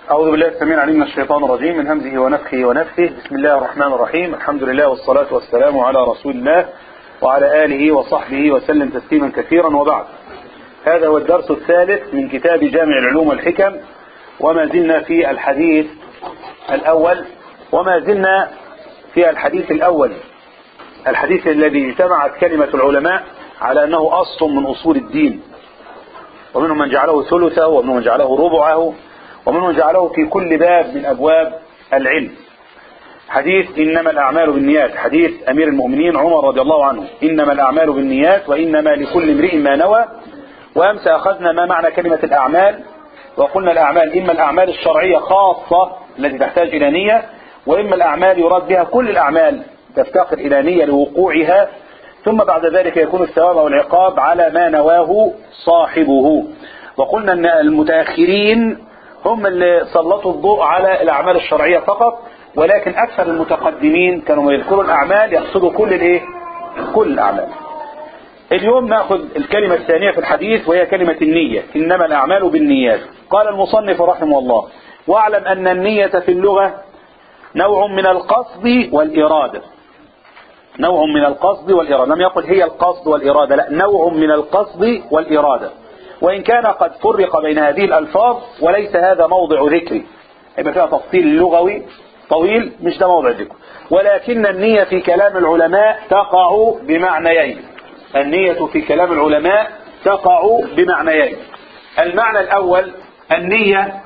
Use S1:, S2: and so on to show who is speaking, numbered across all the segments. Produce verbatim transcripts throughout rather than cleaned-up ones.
S1: أعوذ بالله السميع العليم من الشيطان الرجيم من همزه ونفخه ونفثه. بسم الله الرحمن الرحيم. الحمد لله والصلاة والسلام على رسول الله وعلى آله وصحبه وسلم تسليما كثيرا، وبعد. هذا هو الدرس الثالث من كتاب جامع العلوم والحكم، وما زلنا في الحديث الأول وما زلنا في الحديث الأول الحديث الذي اجتمعت كلمة العلماء على أنه أصل من أصول الدين، ومنهم من جعله ثلثه ومنهم من جعله ربعه ومنهم من جعله في كل باب من أبواب العلم. حديث إنما الأعمال بالنيات، حديث أمير المؤمنين عمر رضي الله عنه: إنما الأعمال بالنيات وإنما لكل امرئ ما نوى. وأمس أخذنا ما معنى كلمة الأعمال، وقلنا الأعمال إما الأعمال الشرعية خاصة التي تحتاج إلى نية، وإما الأعمال يراد بها كل الأعمال تفتقر إلى نية لوقوعها، ثم بعد ذلك يكون الثواب أو العقاب على ما نواه صاحبه. وقلنا أن المتأخرين هم اللي سلطوا الضوء على الأعمال الشرعية فقط، ولكن أكثر المتقدمين كانوا يذكروا الأعمال يقصدوا كل الإيه؟ كل الأعمال. اليوم نأخذ الكلمة الثانية في الحديث، وهي كلمة النية. إنما الأعمال بالنيات. قال المصنف رحمه الله: واعلم أن النية في اللغة نوع من القصد والإرادة. نوع من القصد والإرادة، لم يقل هي القصد والإرادة، لا، نوع من القصد والإرادة. وإن كان قد فرق بين هذه الألفاظ وليس هذا موضع ذكر، يبقى فيها تفصيل لغوي طويل، مش ده موضع ذكر. ولكن النية في كلام العلماء تقع بمعنيين. النية في كلام العلماء تقع بمعنيين. المعنى الأول النية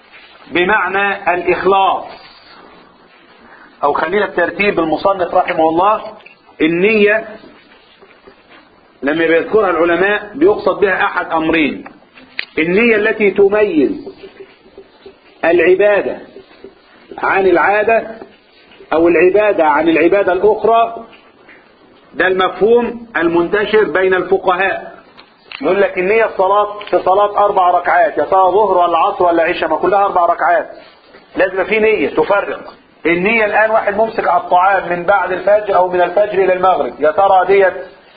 S1: بمعنى الإخلاص، أو خلينا بترتيب المصنف رحمه الله. النية لما بيذكرها العلماء بيقصد بها أحد أمرين: النية التي تميز العبادة عن العادة، أو العبادة عن العبادة الأخرى. ده المفهوم المنتشر بين الفقهاء. يقول لك النية الصلاة في صلاة أربع ركعات، يا ترى ظهر ولا عصر ولا عشاء، ما كلها أربع ركعات، لازم في نية تفرق. النية الآن واحد ممسك على الطعام من بعد الفجر أو من الفجر إلى المغرب، يا ترى ديت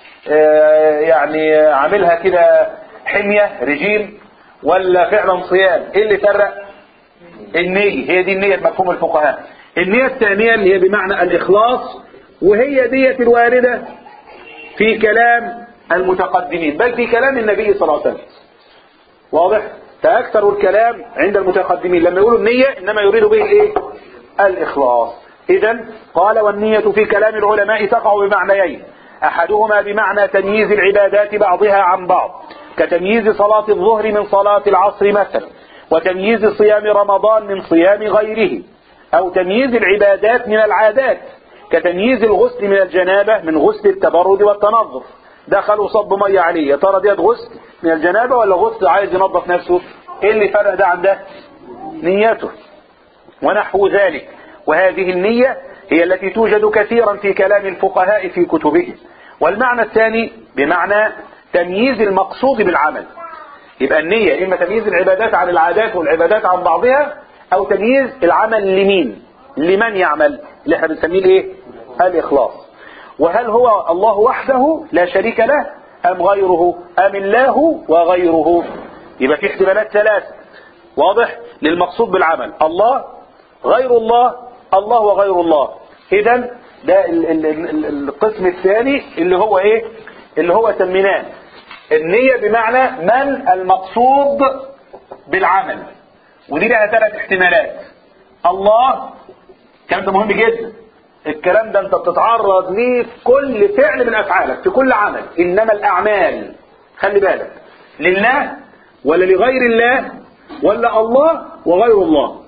S1: يعني عاملها كده حمية رجيم ولا فعلا صيام؟ ايه اللي فرق؟ النية. هي دي النية بمفهوم الفقهاء. النية الثانية اللي هي بمعنى الإخلاص، وهي دية الواردة في كلام المتقدمين، بل في كلام النبي صلى الله عليه وسلم. واضح؟ فأكثر الكلام عند المتقدمين لما يقولوا النية إنما يريد به الايه؟ الإخلاص. إذن قال: والنية في كلام العلماء تقع بمعنيين: أحدهما بمعنى تمييز العبادات بعضها عن بعض، كتمييز صلاة الظهر من صلاة العصر مثلا، وتمييز صيام رمضان من صيام غيره، أو تمييز العبادات من العادات، كتمييز الغسل من الجنابة من غسل التبرد والتنظف. دخلوا صب مية عليه، يا ترى ديت غسل من الجنابة ولا غسل عايز ينظف نفسه؟ ايه اللي فرق ده عن ده؟ نيته. ونحو ذلك. وهذه النية هي التي توجد كثيرا في كلام الفقهاء في كتبهم. والمعنى الثاني بمعنى تمييز المقصود بالعمل. يبقى النية إما تمييز العبادات عن العادات والعبادات عن بعضها، أو تمييز العمل لمين، لمن يعمل، اللي احنا بنسميه الايه؟ الإخلاص. وهل هو الله وحده لا شريك له، أم غيره، أم الله وغيره؟ يبقى في احتمالات ثلاثة، واضح، للمقصود بالعمل: الله، غير الله، الله وغير الله. إذن ده القسم الثاني اللي هو ايه؟ اللي هو سميناه النية بمعنى من المقصود بالعمل. ودي لها ثلاث احتمالات. الله، الكلام ده مهم جدا، الكلام ده انت بتتعرض ليه في كل فعل من افعالك، في كل عمل. انما الاعمال، خلي بالك، لله ولا لغير الله، ولا الله وغير الله.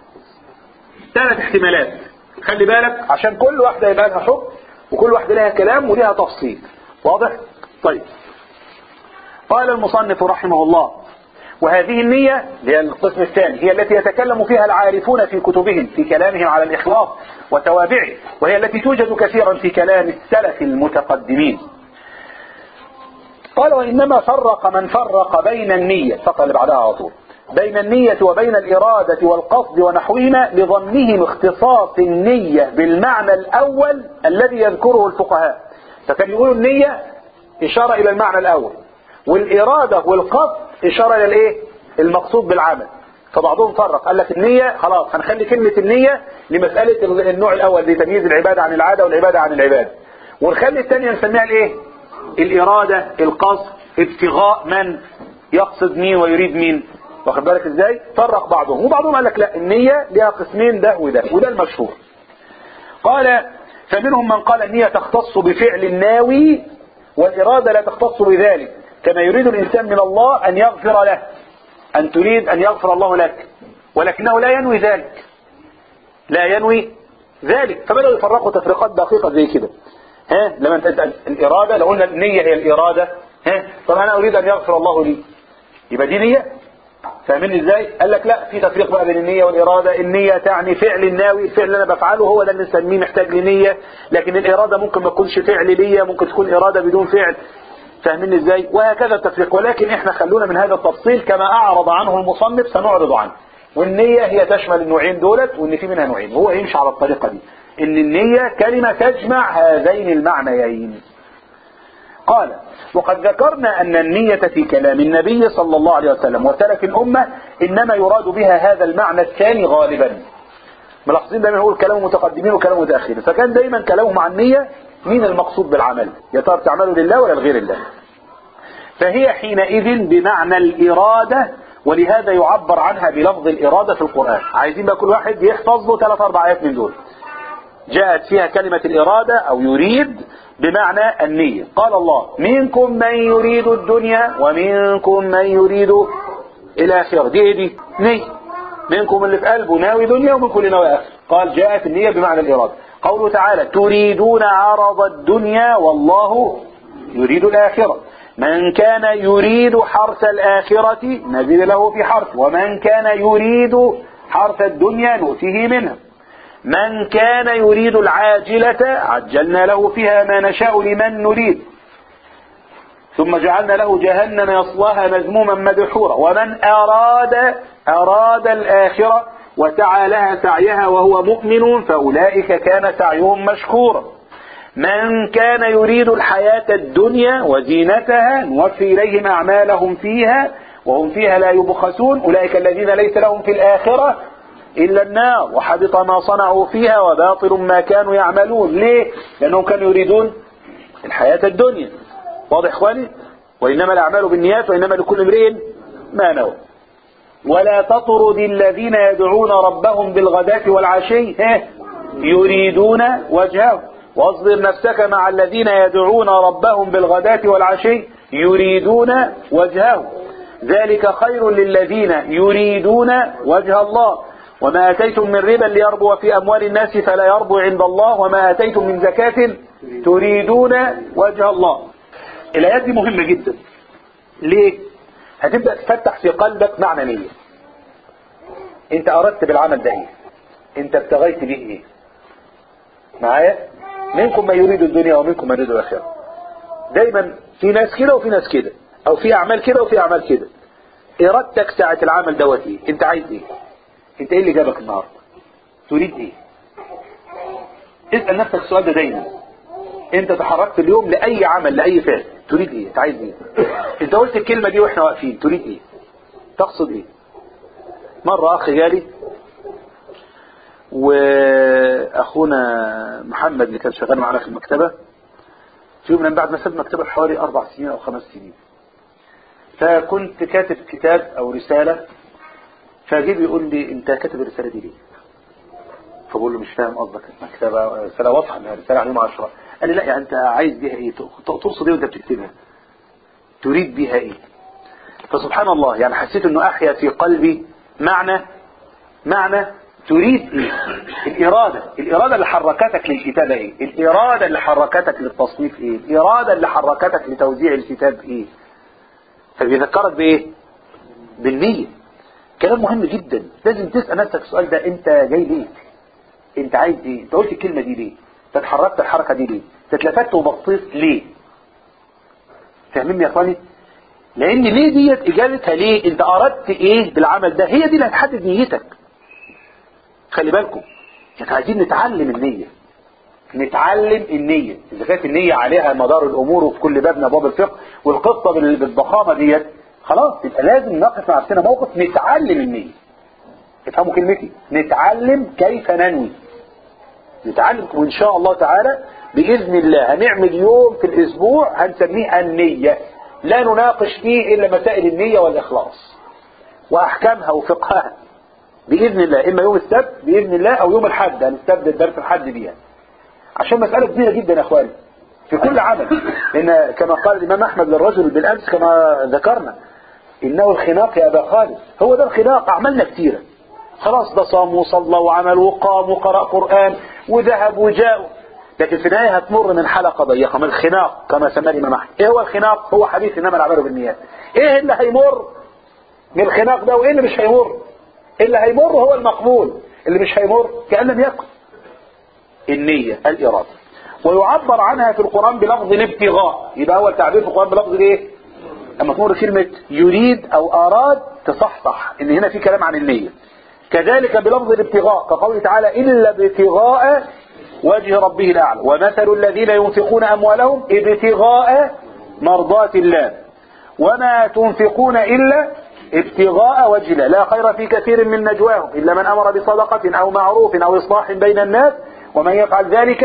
S1: ثلاث احتمالات، خلي بالك، عشان كل واحدة يبقى لها حكم، وكل واحدة لها كلام ولها تفصيل. واضح؟ طيب. قال المصنف رحمه الله: وهذه النية هي القسم الثاني، هي التي يتكلم فيها العارفون في كتبهم في كلامهم على الإخلاص وتوابعه، وهي التي توجد كثيرا في كلام السلف المتقدمين. قال: وإنما فرق من فرق بين النية، فقط اللي بعدها على طول، بين النية وبين الإرادة والقصد ونحوهما لظنهم اختصاص النية بالمعنى الأول الذي يذكره الفقهاء. فكان يقولوا النية إشارة إلى المعنى الأول، والإرادة والقصد إشارة إلى الإيه؟ المقصود بالعمل. فبعضهم فرق قال لك النية خلاص هنخلي كلمة النية لمسألة النوع الاول لتمييز العبادة عن العادة والعبادة عن العبادة، ونخلي الثانية نسميها الايه؟ الارادة، القصد، ابتغاء من يقصد مين ويريد مين. واخد بالك ازاي؟ فرق بعضهم، وبعضهم قال لك لا النية لها قسمين ده وده، وده المشهور. قال فمنهم من قال النية تختص بفعل الناوي والإرادة لا تختص بذلك، كما يريد الإنسان من الله أن يغفر له، أن تريد أن يغفر الله لك ولكنه لا ينوي ذلك، لا ينوي ذلك. فبدأوا يفرقوا تفريقات دقيقة زي كده. ها لما انت الإرادة، لو قلنا النية هي الإرادة، ها طب أنا أريد أن يغفر الله لي، يبقى دي نية. فاهمين ازاي؟ قال لك لا، في تفريق بقى بين النية والإرادة. النية تعني فعل الناوي، الفعل اللي انا بفعله هو ده اللي نسميه محتاج لنية، لكن الإرادة ممكن ما تكونش فعل ليا، ممكن تكون إرادة بدون فعل. فاهمين ازاي؟ وهكذا التفريق. ولكن احنا خلونا من هذا التفصيل كما أعرض عنه المصنف سنعرض عنه. والنية هي تشمل النوعين دولت، وان في منها نوعين، هو يمشي على الطريقة دي، ان النية كلمة تجمع هذين المعنيين. قال وقد ذكرنا أن النية في كلام النبي صلى الله عليه وسلم وسلف الأمة إنما يراد بها هذا المعنى الثاني غالبا. ملاحظين دايما هو الكلام متقدمين وكلام متأخرين، فكان دايما كلامهم عن النية مين المقصود بالعمل، يا ترى تعمله لله ولا لغير الله. فهي حينئذ بمعنى الإرادة، ولهذا يعبر عنها بلفظ الإرادة في القرآن. عايزين بقى كل واحد يحفظ له ثلاث أربع آيات من دول جاءت فيها كلمة الإرادة أو يريد بمعنى النية. قال الله منكم من يريد الدنيا ومنكم من يريد الآخرة. دي دي نية، منكم اللي في قلبه ناوي دنيا ومنكم اللي ناوي آخرة. قال جاءت النية بمعنى الإرادة. قوله تعالى تريدون عرض الدنيا والله يريد الآخرة. من كان يريد حرث الآخرة نزل له في حرث، ومن كان يريد حرث الدنيا نؤتيه منها. من كان يريد العاجلة عجلنا له فيها ما نشاء لمن نريد ثم جعلنا له جهنم يصلاها مذموما مدحورا. ومن أراد أراد الآخرة وسعى لها سعيها وهو مؤمن فأولئك كان سعيهم مشكورا. من كان يريد الحياة الدنيا وزينتها نوفي إليهم أعمالهم فيها وهم فيها لا يبخسون. أولئك الذين ليس لهم في الآخرة إلا النار وحبط ما صنعوا فيها وباطل ما كانوا يعملون. ليه؟ لأنهم كانوا يريدون الحياة الدنيا. واضح إخواني؟ وإنما الأعمال بالنيات وإنما لكل امرئ ما نوى. ولا تطرد الذين يدعون ربهم بالغداة والعشي يريدون وجهه واصبر نفسك مع الذين يدعون ربهم بالغداة والعشي يريدون وجهه ذلك خير للذين يريدون وجه الله. وما أتيتم من ربا ليربو في أموال الناس فلا يربو عند الله وما أتيتم من زكاة تريدون وجه الله. الآيات دي مهمة جدا. ليه؟ هتبدأ تفتح في قلبك معنى نية. انت أردت بالعمل ده ايه؟ انت ابتغيت به ايه؟ معايا؟ منكم ما يريد الدنيا ومنكم ما يريد الآخرة. دايما في ناس كده وفي ناس كده، او في اعمال كده وفي اعمال كده. ارادتك ساعة العمل دوت ايه؟ انت عايز ايه؟ انت ايه اللي جابك النهارده؟ تريد ايه؟ اسأل نفسك السؤال ده دايما. انت تحركت اليوم لأي عمل لأي فعل، تريد ايه؟ انت عايز ايه؟ انت قلت الكلمة دي واحنا واقفين، تريد ايه؟ تقصد ايه؟ مرة اخي جالي واخونا محمد اللي كان شغال معنا في المكتبة في يوم من بعد ما ساب المكتبة حوالي اربع سنين او خمس سنين، فكنت كاتب كتاب او رسالة، فجيب يقول لي انت كاتب الرسالة دي ليه؟ فبقول له مش فاهم قصدك، المكتبة رسالة واضحة انها رسالة عليهم عشرة. قال لي لا يعني انت عايز بيها ايه؟ تقصد ايه وانت بتكتبها؟ تريد بيها ايه؟ فسبحان الله يعني حسيت انه احيا في قلبي معنى معنى تريد ايه؟ الارادة الارادة اللي حركتك للكتابة ايه؟ الارادة اللي حركتك للتصنيف ايه؟ الارادة اللي حركتك لتوزيع الكتاب ايه؟ فبيذكرك بايه؟ بالنية. كلام مهم جدا. لازم تسأل نفسك السؤال ده، انت جاي ليه؟ انت عايز ايه؟ انت قلت الكلمة دي ليه؟ انت اتحركت الحركة دي ليه؟ تتلفت وبصيت ليه؟ فاهمين يا اخواني؟ لان ليه ديت اجابتها ليه؟ انت اردت ايه بالعمل ده؟ هي دي اللي هتحدد نيتك. خلي بالكم احنا عايزين نتعلم النية، نتعلم النية. اذا كانت النية عليها مدار الامور وفي كل باب من ابواب الفقه والقصة بالضخامة ديت، خلاص يبقى لازم نقف مع نفسنا موقف نتعلم النية. افهموا كلمتي، نتعلم كيف ننوي، نتعلم. وان شاء الله تعالى باذن الله هنعمل يوم في الاسبوع هنسميه النية، لا نناقش فيه الا مسائل النية والاخلاص واحكامها وفقهها باذن الله، اما يوم السبت باذن الله او يوم الحد، هنستبدل درس الحد بيها، عشان مسألة كبيرة جدا يا اخواني في كل عمل. لان كما قال الامام احمد للرجل بالامس كما ذكرنا، انه الخناق يا ابا خالد، هو ده الخناق. اعمالنا كتيرة خلاص، ده صام وصلى وعمل وقام وقرأ قرآن وذهب وجاء، لكن في النهاية هتمر من حلقة ضيقة، من الخناق كما سماه الامام احمد. ايه هو الخناق؟ هو حديث انما الاعمال بالنيات. ايه اللي هيمر من الخناق ده وايه اللي مش هيمر؟ اللي هيمر هو المقبول، اللي مش هيمر كأن لم يكن. النية الإرادة، ويعبر عنها في القرآن بلفظ الابتغاء. يبقى أول تعبير في القرآن بلفظ الايه؟ لما تمر كلمة يريد أو أراد تصحصح إن هنا في كلام عن النية. كذلك بلفظ الابتغاء كقوله تعالى إلا ابتغاء وجه ربه الأعلى، ومثل الذين ينفقون أموالهم ابتغاء مرضات الله وما تنفقون إلا ابتغاء وجه الله لا خير في كثير من نجواهم إلا من أمر بصدقة أو معروف أو إصلاح بين الناس ومن يفعل ذلك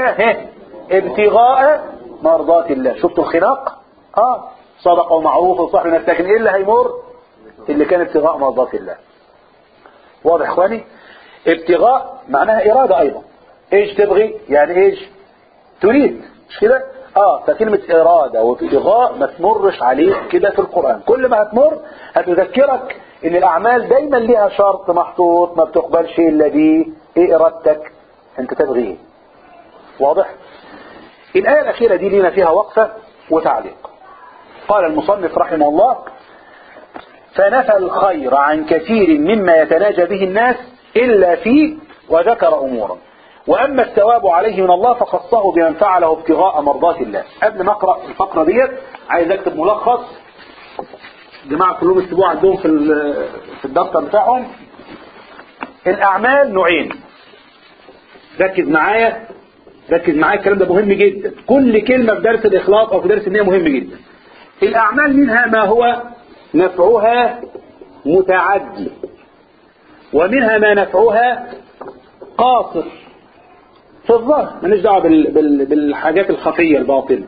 S1: ابتغاء مرضات الله. شفتوا الخناق؟ آه صدقة ومعروف وإصلاح بين الناس، لكن إيه اللي هيمر؟ اللي كان ابتغاء مرضات الله. واضح إخواني؟ ابتغاء معناها إرادة أيضا. إيش تبغي؟ يعني إيش تريد، مش كده؟ اه فكلمة إرادة وابتغاء ما تمرش عليك كده في القرآن. كل ما هتمر هتذكرك ان الأعمال دايما لها شرط محطوط ما بتقبلش إلا بيه. ايه إرادتك؟ انت تبغي ايه؟ واضح؟ الآية الأخيرة دي لنا فيها وقفة وتعليق. قال المصنف رحمه الله: فنفى الخير عن كثير مما يتناجى به الناس إلا فيه، وذكر أمورا. وأما الثواب عليه من الله فخصه بمن فعله ابتغاء مرضات الله. قبل ما أقرأ الفقرة ديت عايز أكتب ملخص. جماعة كلهم يكتبوه عندهم في في الدفتر بتاعهم. الأعمال نوعين، ركز معايا ركز معايا الكلام ده مهم جدا. كل كلمة في درس الإخلاص أو في درس النية مهم جدا. الأعمال منها ما هو نفعها متعدي، ومنها ما نفعها قاصر في الظاهر، ماليش دعوه بال... بال... بالحاجات الخفيه الباطنه.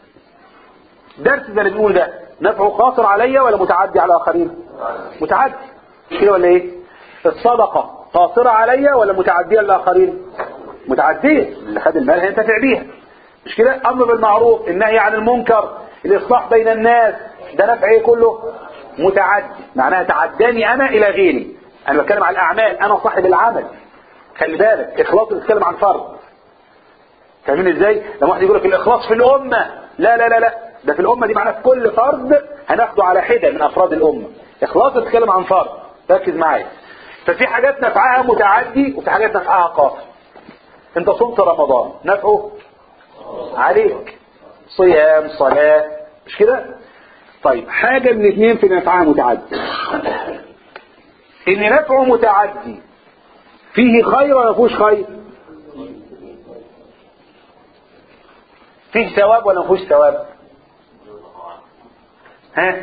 S1: درس ده اللي بنقول ده نفعه قاصر عليا ولا متعدي على الاخرين؟ متعدي، مش كده ولا ايه؟ الصدقه قاصره عليا ولا متعديه للاخرين؟ متعديه، اللي خد المال هينتفع بيها، مش كده؟ امر بالمعروف، النهي عن المنكر، الاصلاح بين الناس، ده نفع ايه كله؟ متعدي، معناها تعداني انا الى غيري. انا بتكلم على الاعمال، انا صاحب العمل. خلي بالك اخلاص بيتكلم عن فرد. فاهمين ازاي؟ لما واحد يقول لك الاخلاص في الامه، لا لا لا لا، ده في الامه دي معناه في كل فرد هناخده على حده من افراد الامه. اخلاص بيتكلم عن فرد، ركز معايا. ففي حاجات نفعها متعدي وفي حاجات نفعها قاصر. انت صمت رمضان، نفعه عليك، صيام صلاه، مش كده؟ طيب حاجه من اثنين في نفعها متعدي. ان نفعه متعدي فيه خير ولا فيهوش خير؟ فيه ثواب ولا فيهوش ثواب؟ ها؟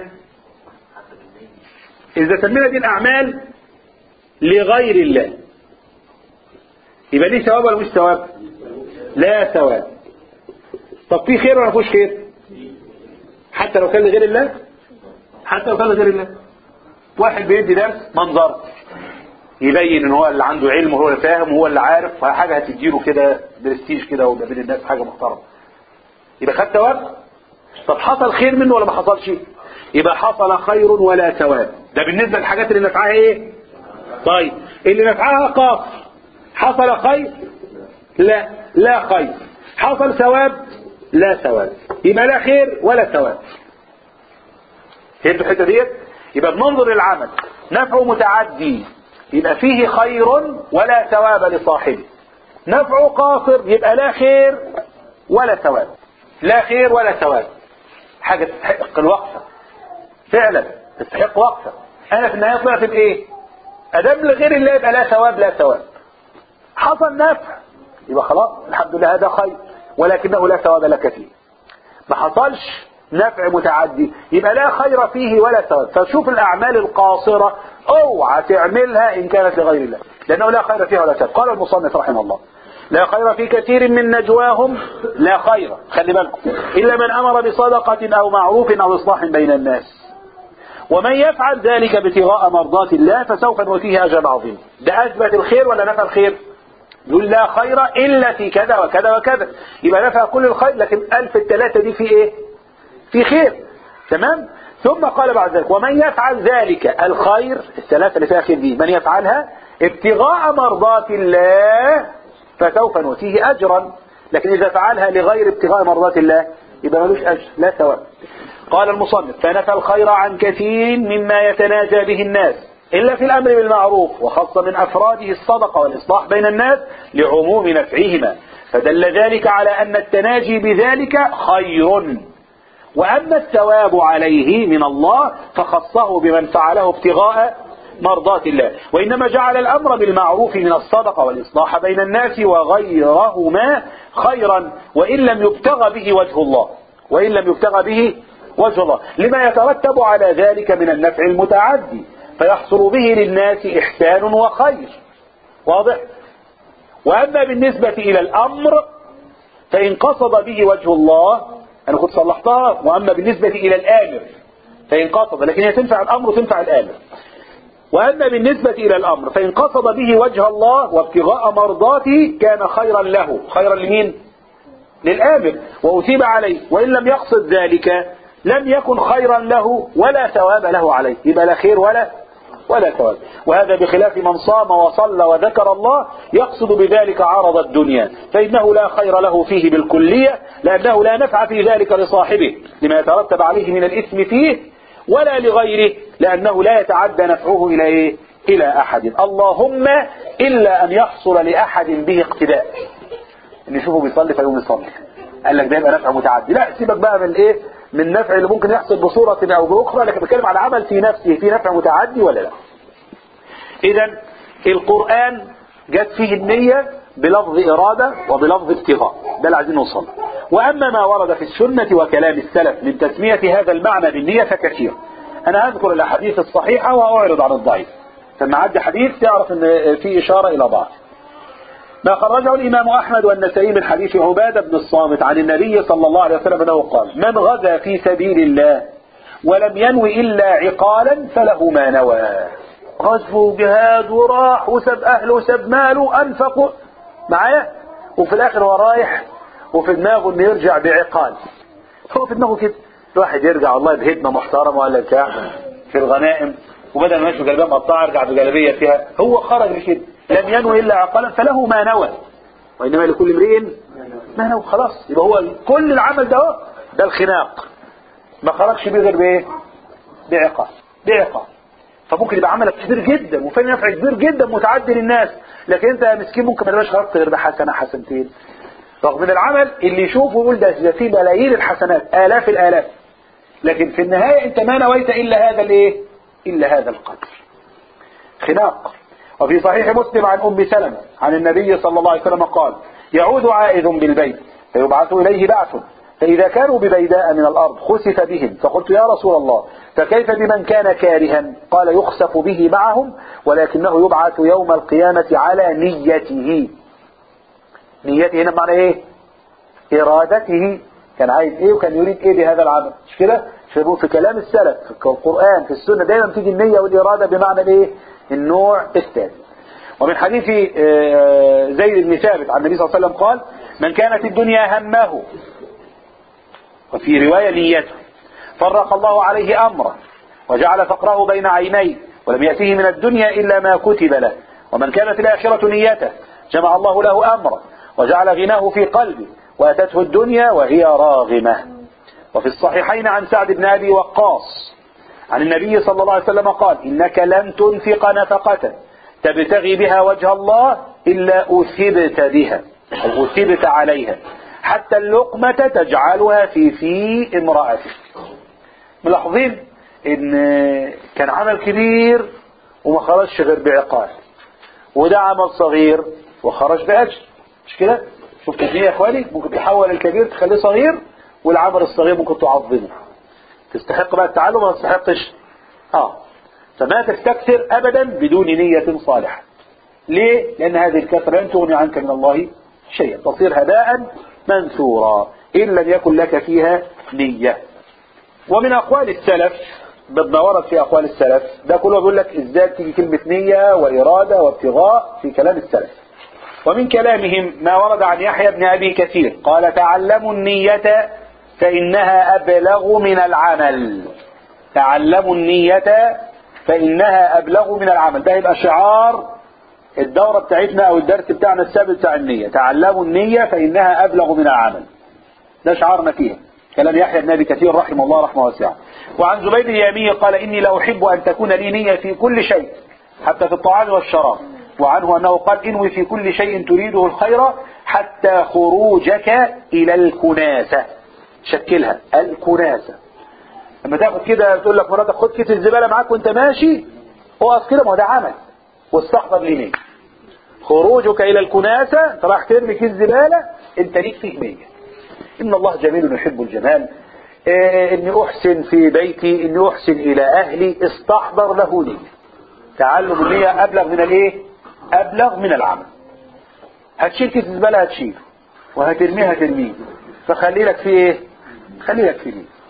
S1: إذا سمينا دي الأعمال لغير الله يبقى دي ثواب ولا مش ثواب؟ لا ثواب. طب فيه خير ولا فيهوش خير؟ حتى لو كان لغير الله؟ حتى لو كان لغير الله. واحد بيدي درس منظر يبين ان هو اللي عنده علم وهو اللي فاهم وهو اللي عارف، حاجه هتديله كده برستيج كده وما بين الناس حاجه محترمه، يبقى خد ثواب. طب حصل خير منه ولا ما حصلش؟ يبقى حصل خير ولا ثواب. ده بالنسبه للحاجات اللي نفعها ايه؟ طيب اللي نفعها قاصر، حصل خير؟ لا لا خير. حصل ثواب؟ لا ثواب. يبقى لا خير ولا ثواب. فهمتوا الحته ديت؟ يبقى بننظر للعمل، نفعه متعدي يبقى فيه خير ولا ثواب لصاحبه، نفعه قاصر يبقى لا خير ولا ثواب. لا خير ولا ثواب، حاجة تستحق الوقفة فعلا، تستحق وقفة. انا في النهاية طلعت بايه؟ ادام لغير الله يبقى لا ثواب لا ثواب. حصل نفع يبقى خلاص الحمد لله هذا خير، ولكنه لا ثواب لك فيه. ما حصلش نفع متعدي يبقى لا خير فيه ولا ثواب. فشوف الأعمال القاصرة اوعى تعملها ان كانت لغير الله، لانه لا خير فيها ولا شر. قال المصنف رحمه الله: لا خير في كثير من نجواهم، لا خير، خلي بالكم، الا من امر بصدقة او معروف او اصلاح بين الناس، ومن يفعل ذلك ابتغاء مرضات الله فسوف نؤتيه اجرا عظيما. ده اثبت الخير ولا نفى الخير؟ يقول لا خير الا في كذا وكذا وكذا، يبقى نفى كل الخير، لكن الف الثلاثة دي في ايه؟ في خير. تمام. ثم قال بعد ذلك: ومن يفعل ذلك الخير، الثلاثة اللي فيها خير دي، من يفعلها ابتغاء مرضات الله فسوف نؤتيه اجرا. لكن اذا فعلها لغير ابتغاء مرضات الله يبقى ملوش اجر، لا ثواب. قال المصنف: فنفى الخير عن كثير مما يتناجى به الناس إلا في الأمر بالمعروف، وخص من أفراده الصدقة والإصلاح بين الناس لعموم نفعهما، فدل ذلك على أن التناجي بذلك خير. وأما الثواب عليه من الله فخصه بمن فعله ابتغاء مرضات الله، وإنما جعل الأمر بالمعروف من الصدقة والإصلاح بين الناس وغيرهما خيرا، وإن لم يبتغى به وجه الله، وإن لم يبتغى به وجه الله، لما يترتب على ذلك من النفع المتعدي، فيحصل به للناس إحسان وخير. واضح؟ وأما بالنسبة إلى الأمر فإن قصد به وجه الله، أنا كنت صلحتها، وأما بالنسبة إلى الآمر فإن قصد، لكن هي تنفع الأمر وتنفع الآمر. وأما بالنسبة إلى الأمر فإن قصد به وجه الله وابتغاء مرضاته كان خيرا له. خيرا لمين؟ للآمر، وأثيب عليه. وإن لم يقصد ذلك لم يكن خيرا له ولا ثواب له عليه، يبقى لا خير ولا ولا ثواب. وهذا بخلاف من صام وصلى وذكر الله يقصد بذلك عرض الدنيا، فإنه لا خير له فيه بالكلية، لأنه لا نفع في ذلك لصاحبه لما يترتب عليه من الإثم فيه، ولا لغيره لأنه لا يتعدى نفعه إلى إيه؟ إلى أحد، اللهم إلا أن يحصل لأحد به اقتداء، إن يشوفه بيصلي فيقوم يصلي، قال لك ده يبقى نفع متعدي. لا، سيبك بقى من إيه؟ من النفع اللي ممكن يحصل بصورة أو بأخرى، لكن بتكلم على عمل في نفسه في نفع متعدي ولا لا. إذن القرآن جت فيه النية بلفظ إرادة وبلفظ ابتغاء، ده اللي عايزين نوصل. وأما ما ورد في السنة وكلام السلف من تسمية هذا المعنى بالنية فكثير. أنا أذكر الأحاديث الصحيحة وأعرض عن الضعيف، فلما عدي حديث تعرف أن في إشارة إلى ضعف. ما خرجه الإمام أحمد والنسائي من حديث عبادة بن الصامت عن النبي صلى الله عليه وسلم أنه قال: من غزا في سبيل الله ولم ينوي إلا عقالا فله ما نوى. غزو جهاد وراح وسب أهله وسب ماله أنفقه معايا، وفي الآخر هو رايح وفي دماغه أنه يرجع بعقال. هو في دماغه كده الواحد يرجع والله بهدمة محترمة ولا بتاع في الغنائم، وبدل ما يمشي جلبيه مقطعه يرجع بجلبيه فيها. هو خرج بكده، لم ينوي الا عقالا فله ما نوى، وانما لكل امرئ ما نوى. خلاص، يبقى هو كل العمل ده هو ده الخناق، ما خرجش بيه غير بايه؟ بعقال، بعقال. فممكن يبقى عملك كبير جدا وفيه نفع كبير جدا متعدي للناس، لكن انت يا مسكين ممكن ما تبقاش خرجت غير بحسنه حسنتين، رغم من العمل اللي يشوفه يقول ده فيه ملايين الحسنات، آلاف الآلاف، لكن في النهاية انت ما نويت الا هذا الايه؟ الا هذا القدر. خناق. وفي صحيح مسلم عن ام سلمة عن النبي صلى الله عليه وسلم قال: يعود عائذ بالبيت فيبعث اليه بعث، فاذا كانوا ببيداء من الارض خسف بهم، فقلت يا رسول الله فكيف بمن كان كارها؟ قال: يخسف به معهم ولكنه يبعث يوم القيامة على نيته. نيته هنا معنى ايه؟ ارادته، كان عايز ايه وكان يريد ايه بهذا العمل، مش كده؟ في كلام السلف في القرآن في السنة دايما تيجي النية والإرادة بمعنى الايه؟ النوع الثاني. ومن حديث زيد بن ثابت عن النبي صلى الله عليه وسلم قال: من كانت الدنيا همه، وفي رواية نيته، فرق الله عليه أمره وجعل فقره بين عينيه ولم يأتيه من الدنيا إلا ما كتب له. ومن كانت الآخرة نيته جمع الله له أمره وجعل غناه في قلبه وأتته الدنيا وهي راغمة. وفي الصحيحين عن سعد بن أبي وقاص عن النبي صلى الله عليه وسلم قال: إنك لن تنفق نفقة تبتغي بها وجه الله إلا أثبت بها أو أثبت عليها حتى اللقمة تجعلها في في امرأتك. ملاحظين إن كان عمل كبير وما خرجش غير بعقال، وده عمل صغير وخرج بأجر، مش كده؟ شفت الدنيا يا اخواني، ممكن تحول الكبير تخليه صغير، والعمل الصغير ممكن تعظمه. تستحق بقى التعلم ولا تستحقش؟ اه فما تستكثر أبدا بدون نية صالحة. ليه؟ لأن هذه الكثرة لن تغني عنك من الله شيئا، تصير هباء منثورا إن لم يكن لك فيها نية. ومن أقوال السلف، ما ورد في أقوال السلف ده كله بيقول لك إزاي تيجي كلمة نية وإرادة وابتغاء في كلام السلف. ومن كلامهم ما ورد عن يحيى بن أبي كثير قال تعلموا النية فإنها أبلغ من العمل. تعلموا النية فإنها أبلغ من العمل. ده يبقى شعار الدورة بتاعتنا أو الدرس بتاعنا السابق بتاع النية. تعلموا النية فإنها أبلغ من العمل، ده شعارنا فيها. كلام يحيى بن أبي كثير رحمه الله رحمه واسعة. وعن زبيد اليامي قال إني لا أحب أن تكون لي نية في كل شيء حتى في الطعام والشراب. وعنه أنه قال انوي في كل شيء تريده الخير حتى خروجك إلى الكناسة. شكلها الكناسة، لما تاخد كده تقول لك مراتك خد كيس الزبالة معاك وانت ماشي، اقف كده، ما هو ده عمل واستحضر لي نية. خروجك إلى الكناسة، انت رايح ترمي كيس زبالة، انت ليك فيه نية. إن الله جميل يحب الجمال. إيه اني احسن في بيتي، اني احسن الى اهلي، استحضر له نية. تعلم النية ابلغ من الايه؟ ابلغ من العمل. هتشيل كيس الزبالة هتشيله، وهترميه هترميه، فخلي لك فيه ايه؟ خلي لك فيه نية.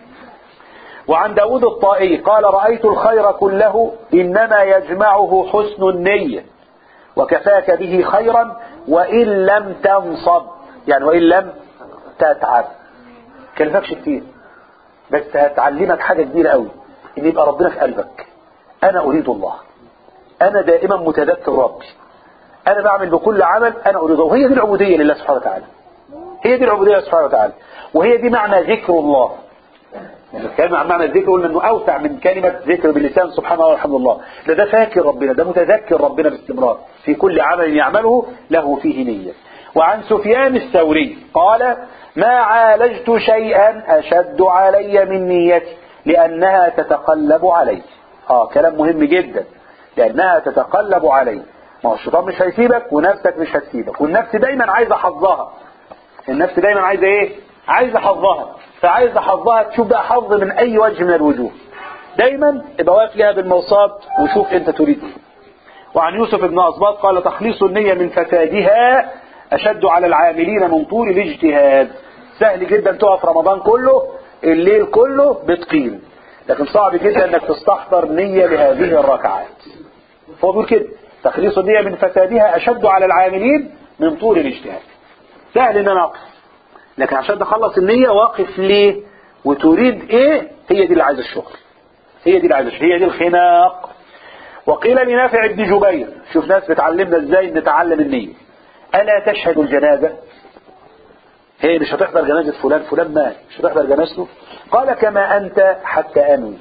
S1: وعن داود الطائي قال رأيت الخير كله إنما يجمعه حسن النية، وكفاك به خيرا وإن لم تنصب، يعني وإن لم تتعب. كلفكش كتير بس هتعلمك حاجة كبيرة قوي، إن يبقى ربنا في قلبك. أنا أريد الله، أنا دائما متذكر ربي، أنا بعمل بكل عمل أنا أريده. وهي دي العبودية لله سبحانه وتعالى، هي دي العبودية سبحانه وتعالى، وهي دي معنى ذكر الله. يعني الكلمة عن معنى الذكر قلنا انه اوسع من كلمة ذكر باللسان سبحان الله والحمد لله. ده ده فاكر ربنا، ده متذكر ربنا باستمرار في كل عمل يعمله له فيه نية. وعن سفيان الثوري قال ما عالجت شيئا اشد علي من نيتي لانها تتقلب علي. اه كلام مهم جدا، لانها تتقلب علي. ما هو الشيطان مش هيسيبك ونفسك مش هتسيبك، والنفس دايما عايزة حظها. النفس دايما عايزة ايه؟ عايزة حظها، فعايزة حظها تشوف بقى حظ من اي وجه من الوجوه. دايما ابقى واقف لها بالموصاد وشوف انت تريد ايه. وعن يوسف بن أصباط قال تخليص النية من فسادها اشد على العاملين من طول الاجتهاد. سهل جدا تقف رمضان كله الليل كله بتقيم، لكن صعب جدا انك تستحضر نية لهذه الركعات. فهو بيقول كده تخليص النية من فسادها اشد على العاملين من طول الاجتهاد. سهل ان انا اقف، لكن عشان تخلص النية واقف ليه وتريد ايه، هي دي اللي عايز الشغل، هي دي اللي عايز الشغل، هي دي الخناق. وقيل لنافع بن جبير، شوف ناس بتعلمنا ازاي نتعلم النية، ألا تشهد الجنازة؟ هي مش هتحضر جنازة فلان، فلان مات مش هتحضر جنازته؟ قال كما أنت حتى أنوي.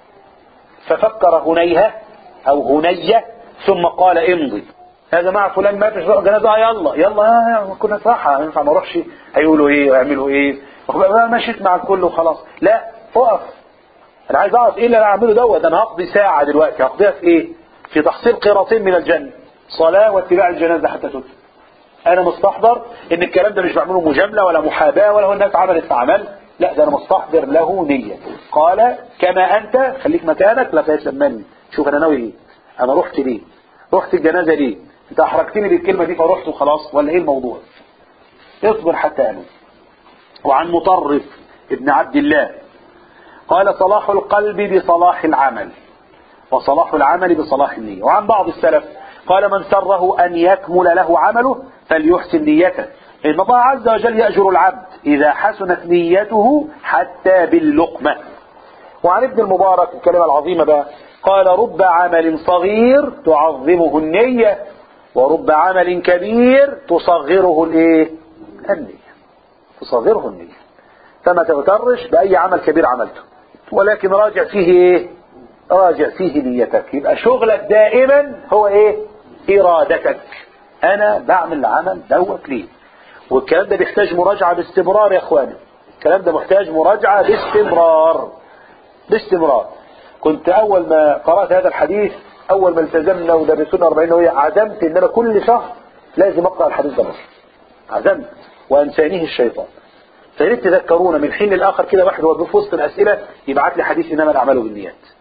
S1: ففكر هنيهة أو هنية ثم قال امضي. يا جماعة فلان مات مش هتحضر جنازة، يلا يلا يا كنا صراحة ينفع ما اروحش، هيقولوا ايه ويعملوا ايه، مشيت مع الكل وخلاص. لا اقف، انا عايز اعرف ايه اللي انا اعمله دوت. انا هقضي ساعة دلوقتي هقضيها في ايه؟ في تحصيل قيراطين من الجنة، صلاة واتباع الجنازة حتى تدفن. انا مستحضر ان الكلام ده مش بعمله مجاملة ولا محاباة ولا هو الناس عملت فعمل، لا ده انا مستحضر له نية. قال كما انت، خليك مكانك لا تسمني. شوف انا ناوي ايه، انا رحت ليه، رحت الجنازة ليه، انت احرجتني بالكلمة دي فرحت وخلاص ولا ايه الموضوع؟ اصبر حتى انوي. وعن مطرف ابن عبد الله قال صلاح القلب بصلاح العمل، وصلاح العمل بصلاح النية. وعن بعض السلف قال من سره أن يكمل له عمله فليحسن نيته، إن الله عز وجل يأجر العبد إذا حسنت نيته حتى باللقمة. وعن ابن المبارك الكلمة العظيمة بقى قال رب عمل صغير تعظمه النية، ورب عمل كبير تصغره الايه؟ النية، تصغره النية. فما تغترش بأي عمل كبير عملته، ولكن راجع فيه ايه؟ راجع فيه نيتك. يبقى شغلك دائما هو ايه؟ ارادتك. انا بعمل العمل دوت ليه؟ والكلام ده بيحتاج مراجعة باستمرار يا اخواني، الكلام ده محتاج مراجعة باستمرار باستمرار. كنت اول ما قرأت هذا الحديث، اول ما التزمنا ودرسونا أربعين نووية، عزمت ان انا كل شهر لازم اقرأ الحديث ده مرة، عزمت وانسانيه الشيطان. فياريت تذكرونا من حين للاخر كده، واحد هو في وسط الاسئله يبعت لي حديث انما الاعمال بالنيات،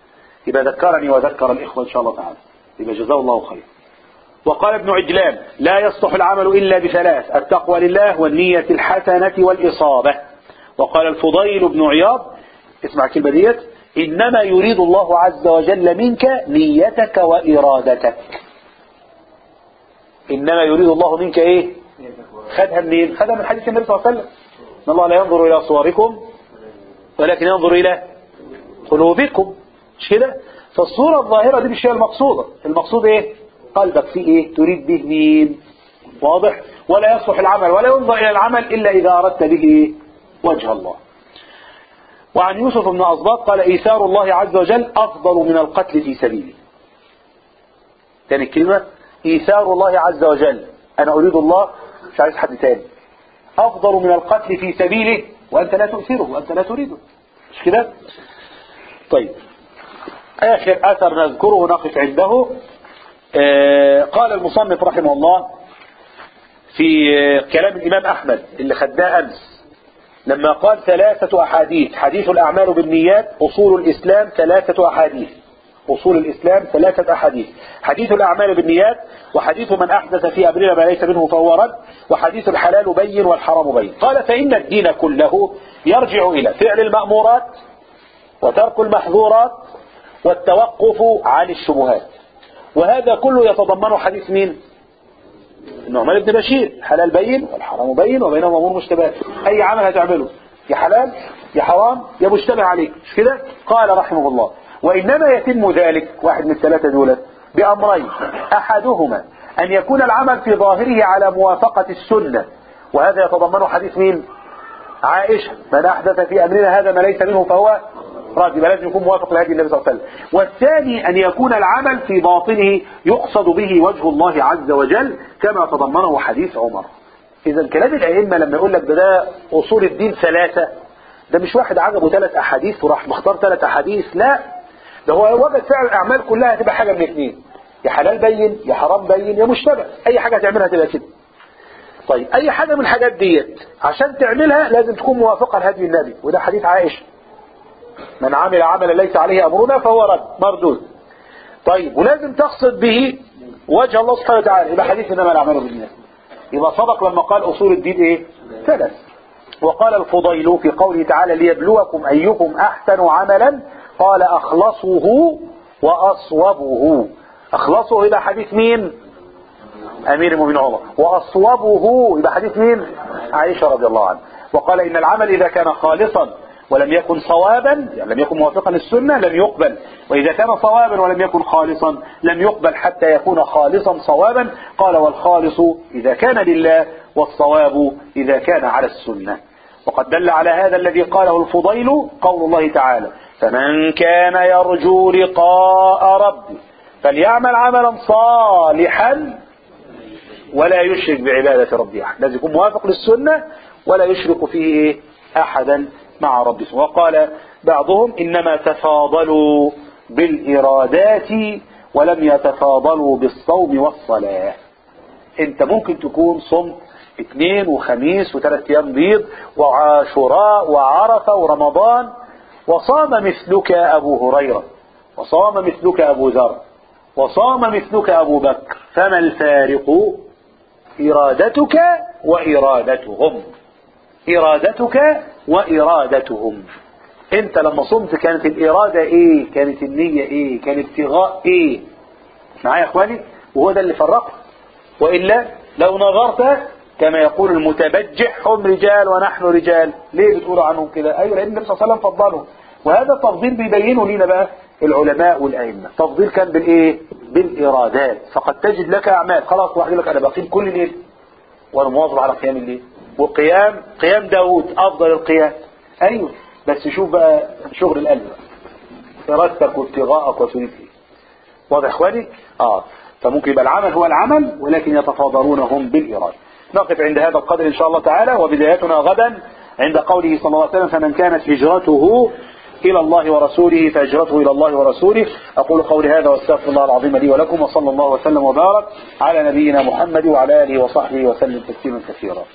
S1: يبقى ذكرني وذكر الإخوة إن شاء الله تعالى، يبقى جزاه الله خير. وقال ابن عجلان لا يصلح العمل إلا بثلاث: التقوى لله والنية الحسنة والإصابة. وقال الفضيل بن عياض، اسمع كلمة ديت: إنما يريد الله عز وجل منك نيتك وإرادتك. إنما يريد الله منك إيه؟ خدها منين؟ خدها من حديث النبي صلى الله عليه وسلم: إن الله لا ينظر إلى صوركم ولكن ينظر إلى قلوبكم. مش كده؟ فالصورة الظاهرة دي مش هي المقصودة، المقصود إيه؟ قلبك فيه إيه؟ تريد به مين؟ واضح؟ ولا يصلح العمل ولا ينظر إلى العمل إلا إذا أردت به وجه الله. وعن يوسف بن أصباط قال: إيثار الله عز وجل أفضل من القتل في سبيله. تاني الكلمة: إيثار الله عز وجل، أنا أريد الله مش عايز حد تاني، أفضل من القتل في سبيله وأنت لا تؤثره وأنت لا تريده. مش كده؟ طيب، آخر أثر نذكره نقف عنده. آه قال المصنف رحمه الله في كلام الإمام أحمد اللي خدناه أمس، لما قال ثلاثة أحاديث: حديث الأعمال بالنيات، أصول الإسلام ثلاثة أحاديث، أصول الإسلام ثلاثة أحاديث: حديث الأعمال بالنيات، وحديث من أحدث في أمرنا ما ليس منه فهو رد، وحديث الحلال بين والحرام بين. قال: فإن الدين كله يرجع إلى فعل المأمورات وترك المحظورات والتوقف عن الشبهات. وهذا كله يتضمن حديث مين؟ النعمان بن بشير: حلال بين والحرام بين وبينهم امور مشتبهات. اي عمل هتعمله يا حلال يا حرام يا مشتبه عليك، مش كده؟ قال رحمه الله: وانما يتم ذلك، واحد من الثلاثه دولت، بامرين: احدهما ان يكون العمل في ظاهره على موافقه السنه، وهذا يتضمن حديث مين؟ عائشه: من احدث في امرنا هذا ما ليس منه فهو رد، يبقى لازم يكون موافق لهدي النبي صلى الله عليه وسلم. والثاني ان يكون العمل في باطنه يقصد به وجه الله عز وجل، كما تضمنه حديث عمر. اذا كلام الائمه لما يقول لك ده, ده اصول الدين ثلاثه، ده مش واحد عجبه ثلاث احاديث وراح مختار ثلاث احاديث، لا، ده هو وجد فعل الاعمال كلها هتبقى حاجه من اثنين: يا حلال بين يا حرام بين يا مشتبه، اي حاجه هتعملها تبقى كده. طيب، اي حاجه من الحاجات ديت عشان تعملها لازم تكون موافقه لهدي النبي، وده حديث عائشه: من عمل عملا ليس عليه امرنا فهو رد مردود. طيب، ولازم تقصد به وجه الله سبحانه وتعالى، يبقى حديث انما الاعمال بالنيات. يبقى صدق لما قال اصول الدين ايه؟ ثلاث. وقال الفضيل في قوله تعالى: ليبلوكم ايكم احسن عملا، قال: اخلصه واصوبه. اخلصه يبقى حديث مين؟ امير المؤمنين عمر. واصوبه يبقى حديث مين؟ عائشه رضي الله عنها. وقال: ان العمل اذا كان خالصا ولم يكن صوابا، يعني لم يكن موافقا للسنة، لم يقبل. وإذا كان صوابا ولم يكن خالصا لم يقبل حتى يكون خالصا صوابا. قال: والخالص إذا كان لله، والصواب إذا كان على السنة. وقد دل على هذا الذي قاله الفضيل قول الله تعالى: فمن كان يرجو لقاء ربه فليعمل عملا صالحا ولا يشرك بعبادة ربه أحد. لازم يكون موافق للسنة ولا يشرك فيه أحدا مع ربه. وقال بعضهم: إنما تفاضلوا بالإرادات ولم يتفاضلوا بالصوم والصلاة. انت ممكن تكون صمت اثنين وخميس وثلاث ايام بيض وعاشوراء وعرفة ورمضان، وصام مثلك أبو هريرة، وصام مثلك أبو ذر، وصام مثلك أبو بكر، فما الفارق؟ إرادتك وإرادتهم. إرادتك وإرادتهم. انت لما صمت كانت الإرادة ايه؟ كانت النية ايه؟ كان ابتغاء ايه؟ معايا يا اخواني؟ وهو ده اللي فرق. وإلا لو نظرت كما يقول المتبجح: هم رجال ونحن رجال. ليه بتقولوا عنهم كده؟ ايوه، لأن النبي صلى الله عليه وسلم فضلهم، وهذا التفضيل بيبينه لنا بقى العلماء والأئمة. تفضيل كان بالايه؟ بالإرادات. فقد تجد لك أعمال خلاص واحد يقول لك أنا بقيم كل ليل وأنا مواظب على قيام الليل، وقيام قيام داود أفضل القيام. أيوه، بس شوف بقى شغل القلب، إرادتك وابتغاءك وتريد ايه. واضح اخواني؟ اه فممكن يبقى العمل هو العمل ولكن يتفاضلونهم بالإرادة. نقف عند هذا القدر إن شاء الله تعالى، وبدايتنا غدا عند قوله صلى الله عليه وسلم: فمن كانت هجرته إلى الله ورسوله فهجرته إلى الله ورسوله. أقول قولي هذا واستغفر الله العظيم لي ولكم، وصلى الله وسلم وبارك على نبينا محمد وعلى آله وصحبه وسلم تسليما كثيرا.